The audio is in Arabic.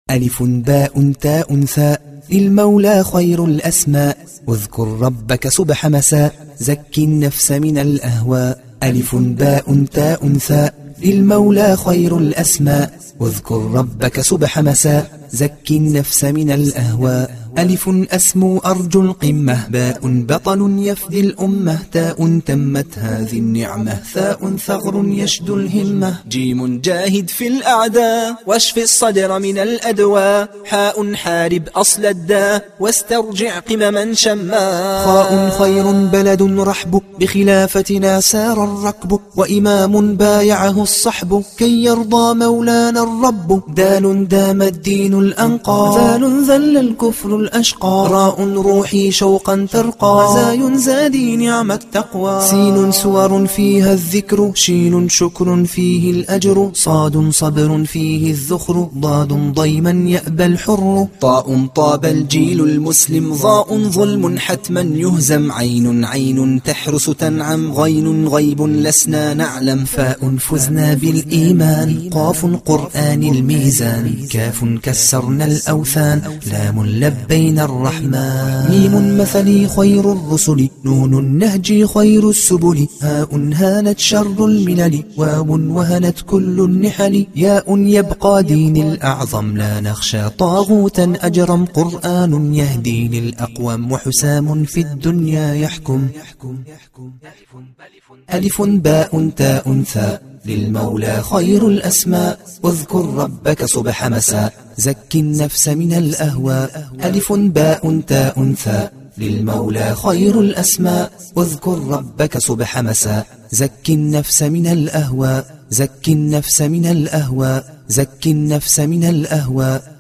ألف باء تاء ثاء للمولى خير الأسماء واذكر ربك صبح مساء زك النفس من الأهواء ألف باء تاء ثاء للمولى خير الأسماء واذكر ربك صبح مساء زك النفس من الأهواء ألف أسمو أرجو القمة باء بطل يفدي الأمة تاء تمت هذه النعمة ثاء ثغر يشدو الهمة جيم جاهد في الأعداء واشف الصدر من الأدواء حاء حارب أصل الداء واسترجع قمما شما خاء خير بلد رحب بخلافتنا سار الركب وإمام بايعه الصحب كي يرضى مولانا الرب دال دام الدين الأنقى ذال ذل الكفر الأشقى راء روحي شوقا ترقى زاي زادي نعم التقوى سين سور فيها الذكر شين شكر فيه الأجر صاد صبر فيه الذخر ضاد ضيما يأبى الحر طاء طاب الجيل المسلم ضاء ظلم حتما يهزم عين عين تحرس تنعم غين غيب لسنا نعلم فاء فزنا بالإيمان قاف قرآن الميزان كاف كسرنا الأوثان لام لبين الرحمن ميم مثلي خير الرسل نون نهجي خير السبل هاء هانت شر الملل واو وهنت كل النحل ياء يبقى دين الأعظم لا نخشى طاغوتا أجرم قرآن يهدي للأقوم وحسام في الدنيا يحكم ألف باء تاء ثاء للمولى خير الأسماء واذكر ربك صبح مساء زك النفس من الأهواء ألف باء تاء ثاء للمولى خير الأسماء واذكر ربك صبح مساء زك النفس من الأهواء زك النفس من الأهواء زك النفس من الأهواء